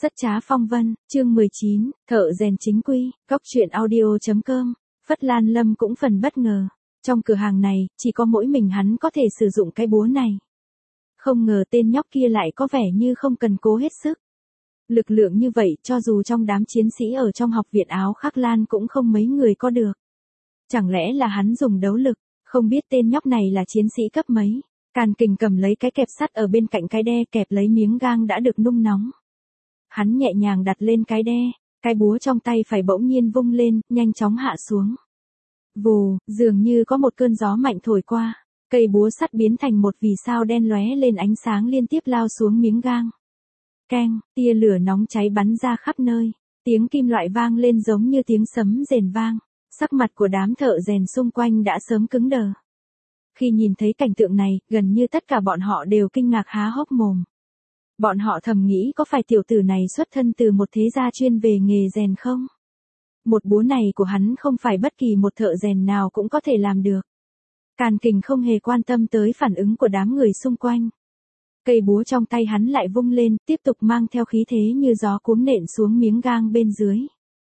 Rất trá phong vân, chương 19, thợ rèn chính quy, góc truyện audio.com. Phất Lan Lâm cũng phần bất ngờ. Trong cửa hàng này, chỉ có mỗi mình hắn có thể sử dụng cái búa này. Không ngờ tên nhóc kia lại có vẻ như không cần cố hết sức. Lực lượng như vậy cho dù trong đám chiến sĩ ở trong học viện áo Khắc Lan cũng không mấy người có được. Chẳng lẽ là hắn dùng đấu lực, không biết tên nhóc này là chiến sĩ cấp mấy. Càn Kình cầm lấy cái kẹp sắt ở bên cạnh cái đe kẹp lấy miếng gang đã được nung nóng. Hắn nhẹ nhàng đặt lên cái đe, cái búa trong tay phải bỗng nhiên vung lên, nhanh chóng hạ xuống. Vù, dường như có một cơn gió mạnh thổi qua, cây búa sắt biến thành một vì sao đen lóe lên ánh sáng liên tiếp lao xuống miếng gang. Keng, tia lửa nóng cháy bắn ra khắp nơi, tiếng kim loại vang lên giống như tiếng sấm rền vang, sắc mặt của đám thợ rèn xung quanh đã sớm cứng đờ. Khi nhìn thấy cảnh tượng này, gần như tất cả bọn họ đều kinh ngạc há hốc mồm. Bọn họ thầm nghĩ có phải tiểu tử này xuất thân từ một thế gia chuyên về nghề rèn không? Một búa này của hắn không phải bất kỳ một thợ rèn nào cũng có thể làm được. Càn Kình không hề quan tâm tới phản ứng của đám người xung quanh. Cây búa trong tay hắn lại vung lên, tiếp tục mang theo khí thế như gió cuống nện xuống miếng gang bên dưới.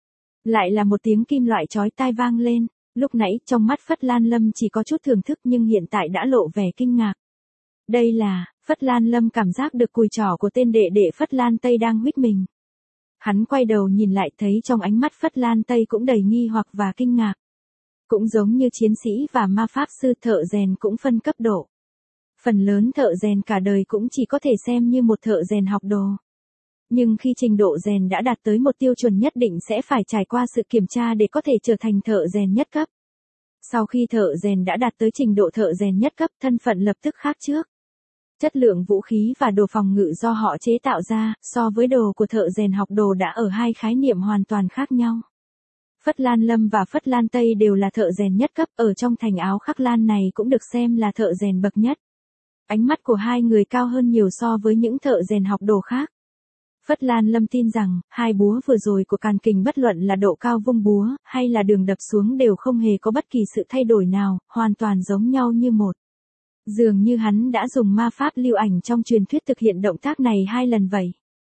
Lại là một tiếng kim loại chói tai vang lên, lúc nãy trong mắt Phất Lan Lâm chỉ có chút thưởng thức nhưng hiện tại đã lộ vẻ kinh ngạc. Đây là, Phất Lan Lâm cảm giác được cùi trỏ của tên đệ đệ Phất Lan Tây đang huých mình. Hắn quay đầu nhìn lại thấy trong ánh mắt Phất Lan Tây cũng đầy nghi hoặc và kinh ngạc. Cũng giống như chiến sĩ và ma pháp sư, thợ rèn cũng phân cấp độ. Phần lớn thợ rèn cả đời cũng chỉ có thể xem như một thợ rèn học đồ. Nhưng khi trình độ rèn đã đạt tới một tiêu chuẩn nhất định sẽ phải trải qua sự kiểm tra để có thể trở thành thợ rèn nhất cấp. Sau khi thợ rèn đã đạt tới trình độ thợ rèn nhất cấp, thân phận lập tức khác trước. Chất lượng vũ khí và đồ phòng ngự do họ chế tạo ra, so với đồ của thợ rèn học đồ đã ở hai khái niệm hoàn toàn khác nhau. Phất Lan Lâm và Phất Lan Tây đều là thợ rèn nhất cấp, ở trong thành áo Khắc Lan này cũng được xem là thợ rèn bậc nhất. Ánh mắt của hai người cao hơn nhiều so với những thợ rèn học đồ khác. Phất Lan Lâm tin rằng, hai búa vừa rồi của Càn Kình bất luận là độ cao vung búa, hay là đường đập xuống đều không hề có bất kỳ sự thay đổi nào, hoàn toàn giống nhau như một. Dường như hắn đã dùng ma pháp lưu ảnh trong truyền thuyết thực hiện động tác này 2 lần vậy.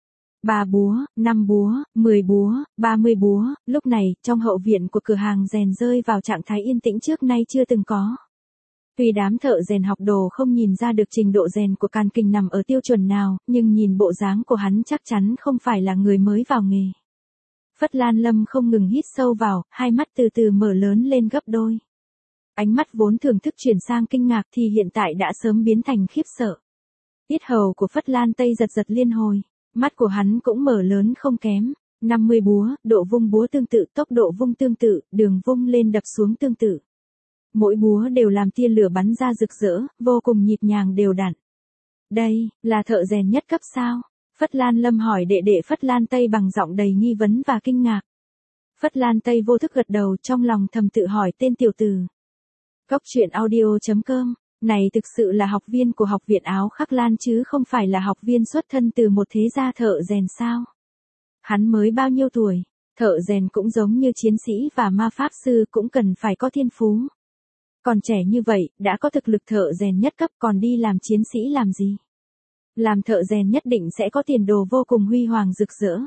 3 búa, 5 búa, 10 búa, 30 búa, lúc này, trong hậu viện của cửa hàng rèn rơi vào trạng thái yên tĩnh trước nay chưa từng có. Tuy đám thợ rèn học đồ không nhìn ra được trình độ rèn của Càn Kình nằm ở tiêu chuẩn nào, nhưng nhìn bộ dáng của hắn chắc chắn không phải là người mới vào nghề. Phất Lan Lâm không ngừng hít sâu vào, hai mắt từ từ mở lớn lên gấp đôi. Ánh mắt vốn thưởng thức chuyển sang kinh ngạc thì hiện tại đã sớm biến thành khiếp sợ. Yết hầu của Phất Lan Tây giật giật liên hồi, mắt của hắn cũng mở lớn không kém. 50 búa, độ vung búa tương tự, tốc độ vung tương tự, đường vung lên đập xuống tương tự. Mỗi búa đều làm tia lửa bắn ra rực rỡ, vô cùng nhịp nhàng đều đặn. Đây, là thợ rèn nhất cấp sao? Phất Lan Lâm hỏi đệ đệ Phất Lan Tây bằng giọng đầy nghi vấn và kinh ngạc. Phất Lan Tây vô thức gật đầu, trong lòng thầm tự hỏi tên tiểu tử. Góc truyện audio.com, này thực sự là học viên của học viện áo Khắc Lan chứ không phải là học viên xuất thân từ một thế gia thợ rèn sao? Hắn mới bao nhiêu tuổi? Thợ rèn cũng giống như chiến sĩ và ma pháp sư cũng cần phải có thiên phú. Còn trẻ như vậy, đã có thực lực thợ rèn nhất cấp còn đi làm chiến sĩ làm gì? Làm thợ rèn nhất định sẽ có tiền đồ vô cùng huy hoàng rực rỡ.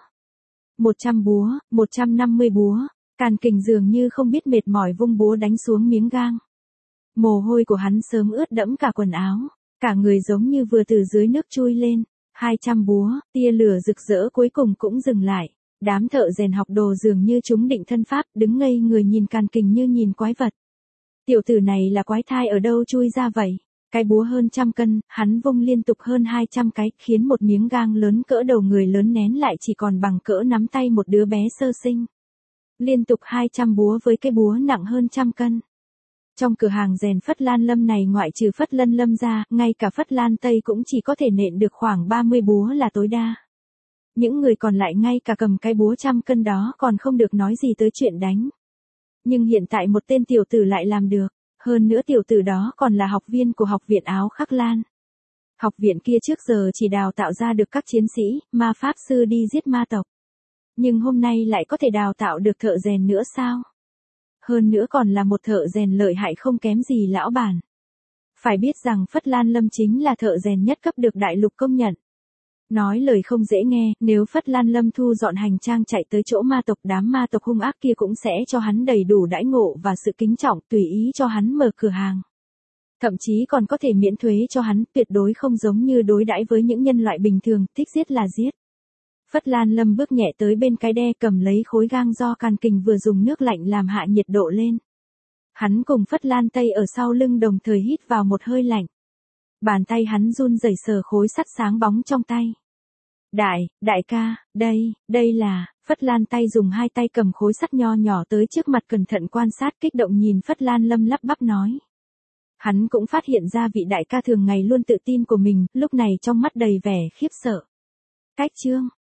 100 búa, 150 búa, Càn Kình dường như không biết mệt mỏi vung búa đánh xuống miếng gang. Mồ hôi của hắn sớm ướt đẫm cả quần áo, cả người giống như vừa từ dưới nước chui lên. 200 búa, tia lửa rực rỡ cuối cùng cũng dừng lại. Đám thợ rèn học đồ dường như chúng định thân pháp, đứng ngây người nhìn Càn Kình như nhìn quái vật. Tiểu tử này là quái thai ở đâu chui ra vậy? Cái búa hơn 100 cân, hắn vung liên tục hơn 200 cái, khiến một miếng gang lớn cỡ đầu người lớn nén lại chỉ còn bằng cỡ nắm tay một đứa bé sơ sinh. Liên tục 200 búa với cái búa nặng hơn 100 cân. Trong cửa hàng rèn Phất Lan Lâm này ngoại trừ Phất Lân Lâm ra, ngay cả Phất Lan Tây cũng chỉ có thể nện được khoảng 30 búa là tối đa. Những người còn lại ngay cả cầm cái búa 100 cân đó còn không được nói gì tới chuyện đánh. Nhưng hiện tại một tên tiểu tử lại làm được, hơn nữa tiểu tử đó còn là học viên của học viện áo Khắc Lan. Học viện kia trước giờ chỉ đào tạo ra được các chiến sĩ, ma pháp sư đi giết ma tộc. Nhưng hôm nay lại có thể đào tạo được thợ rèn nữa sao? Hơn nữa còn là một thợ rèn lợi hại không kém gì lão bản. Phải biết rằng Phất Lan Lâm chính là thợ rèn nhất cấp được đại lục công nhận. Nói lời không dễ nghe, nếu Phất Lan Lâm thu dọn hành trang chạy tới chỗ ma tộc, đám ma tộc hung ác kia cũng sẽ cho hắn đầy đủ đãi ngộ và sự kính trọng, tùy ý cho hắn mở cửa hàng. Thậm chí còn có thể miễn thuế cho hắn, tuyệt đối không giống như đối đãi với những nhân loại bình thường, thích giết là giết. Phất Lan Lâm bước nhẹ tới bên cái đe, cầm lấy khối gang do Càn Kình vừa dùng nước lạnh làm hạ nhiệt độ lên. Hắn cùng Phất Lan Tây ở sau lưng đồng thời hít vào một hơi lạnh. Bàn tay hắn run rẩy sờ khối sắt sáng bóng trong tay. Đại ca, đây là, Phất Lan Tay dùng hai tay cầm khối sắt nho nhỏ tới trước mặt cẩn thận quan sát, kích động nhìn Phất Lan Lâm lắp bắp nói. Hắn cũng phát hiện ra vị đại ca thường ngày luôn tự tin của mình, lúc này trong mắt đầy vẻ khiếp sợ. Cách chương